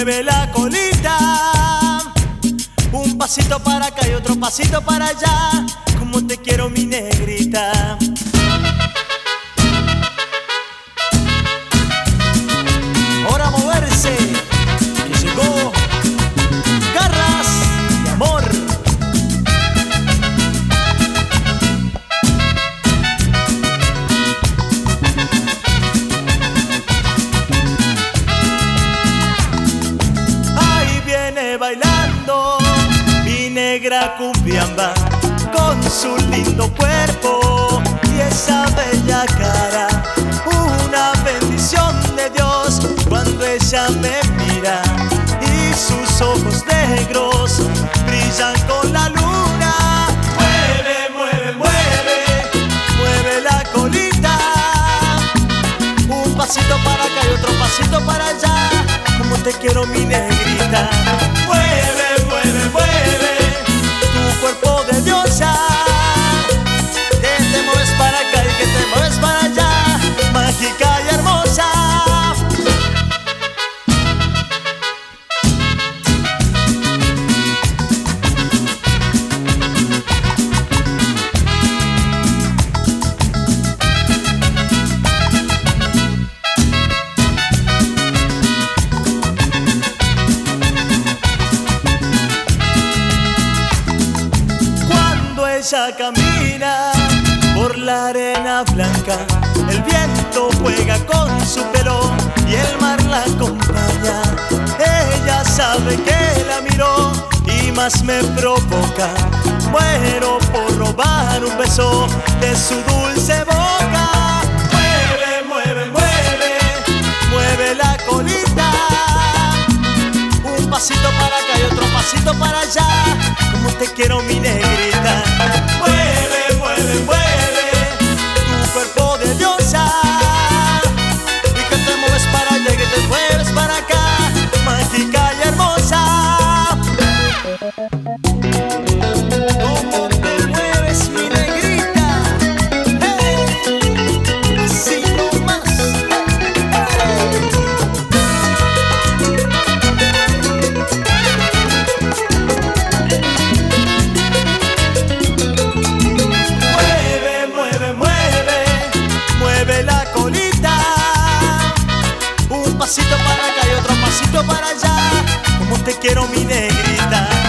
mueve la colita. Un pasito para acá y otro pasito para allá. Como te quiero, mi negrita. Ahora a moverse, que llegó Garras de Amor. Ahí viene bailando mi negra cumbiamba, con su lindo cuerpo y esa bella cara. Una bendición de Dios cuando ella me mira, y sus ojos negros brillan con la luna. Mueve, mueve, mueve, mueve la colita. Un pasito para acá y otro pasito para allá. Como te quiero, mi negrita. Mueve, mueve, mueve tu cuerpo de diosa. Que te mueves para acá y que te mueves para allá. Mágica y hermosa. Cuando ella camina por la arena blanca, el viento juega con su pelo y el mar la acompaña. Ella sabe que la miró y más me provoca. Muero por robar un beso de su dulce boca. Mueve, mueve, mueve, mueve la colita. Un pasito para acá y otro pasito para allá. Como te quiero, mi negrita. Mueve, mueve, mueve tu cuerpo de diosa. Y que te mueves para allá y que te mueves para acá. Mágica y hermosa. ¿Cómo te mueves, mi negrita? Hey, así nomás. Mueve, mueve, mueve, mueve la colita. Un pasito para acá y otro pasito para allá. Como te quiero, mi negrita.